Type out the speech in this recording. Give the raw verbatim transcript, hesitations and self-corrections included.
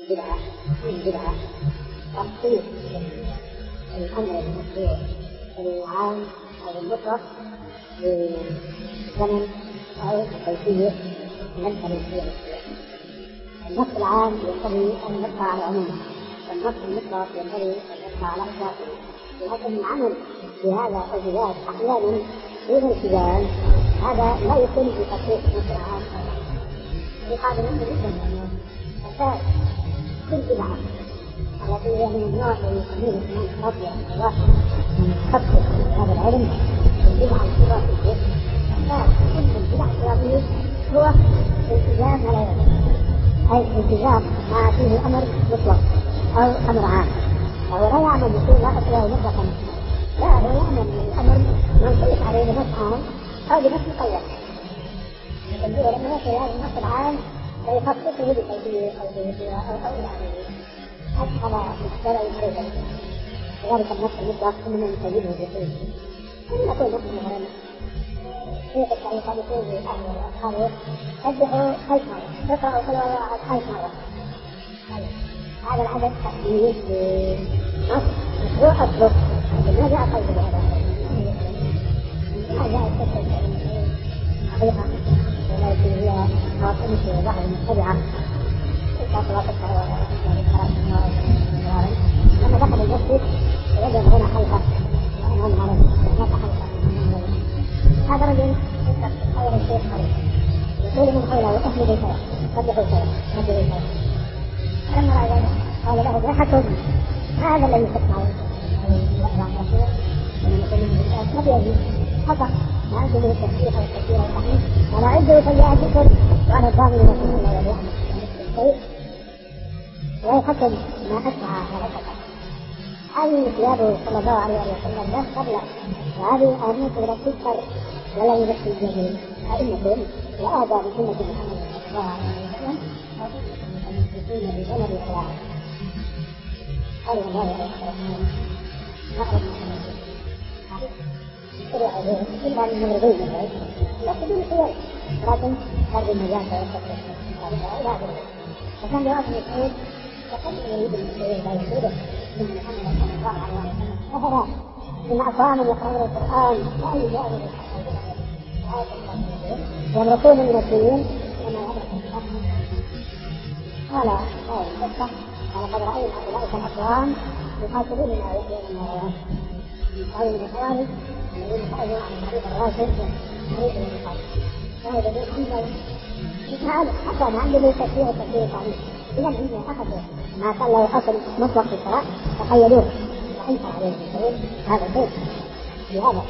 بدعة من بدعة تخصيص الأمر المشروع العام أو المطلق بزمن أو كيفية من الفريقية. النص العام ينبغي أن يبقى على عمومه، والنص المطلق ينبغي أن يبقى على إطلاقه، لكن العمل بهذا الجزاء أحيانا دون التزام هذا لا يكون بتطبيق النص العام. هذا مهم جدا لأنه أساس كل بدعة التي هي من النوع الذي يسميه الإمام الشافعي الواحد من خطة هذا العلم البدعة الخرافية. أساس كل البدع الخرافية هو التزام ولا يلزم، أي التزام ما فيه أمر مطلق أو أمر عام، فهو لا يعمل بشيء لا أصله مطلقا، لا هو يعمل الأمر منطلق عليه بنص عام أو بنص مقيد. التنبيه لما يأتي هذا النص العام فيخصصه بكيفية أو بكيفية أو أو يعني أدخل مشكلة يمريضا، وذلك النص المطلق من تجده بكيفية. ثم يقول نص مثلا كيف الطريقة بكيفية أهل وأصحابه سبحوا ألف مرة، اقرأوا كل واحد ألف مرة. هذا العدد تحديد بنص مشروع أصله، لما جاء قيد بهذا ما جاء التسلسل حقيقة ولكن هي عاصمة بعض المتبعة لما دخل المسجد وجد هنا خلفه وأمام مرض ما تحلق هذا رجل خير الشيخ خير يقول من حوله أهل بيته سبحوا خير سبحوا خير. لما رأى ذلك قال له يا حكم هذا الذي تسمعه ما بيجي حقق ما عنده من التفسير أو التفسير أو التحقيق ولا عنده سيئاتكم وأنا ضامن لكم الله وليعمل ويحكم ما أسمع على الحقيقة. هذه ثيابه صلى الله عليه وسلم لا قبل، وهذه آمنة لا تذكر ولا يذكر الجميل أئمة وآباء بسنة محمد صلى الله عليه وسلم المسلمين بزمن الإسلام قالوا الله عليه وسلم نقرب محمد إلا من المرضين لا تدون خير لكن هذه المجال لا أدري. فكان جواب مسعود فقد يريد المسعود لا يسعوده من محمد صلى الله عليه وسلم مثلا إن أقواما يقرأون القرآن لا يجاوز يمرقون من الدين كما يمرق قال قال قال قد رأينا أولئك الأقوام يقاتلون مع يحيى بن مروان قالوا من الخوارج الذين خرجوا عن الطريق الراشد طريق المقاتل فهذا بيت تعالوا حتى ما عنده تكفير وتكفير تعليم إذا عندنا أخذوا ما كان له أصل مطلق في الصلاة فقيدوه وأنكر عليه هذا البيت بهذا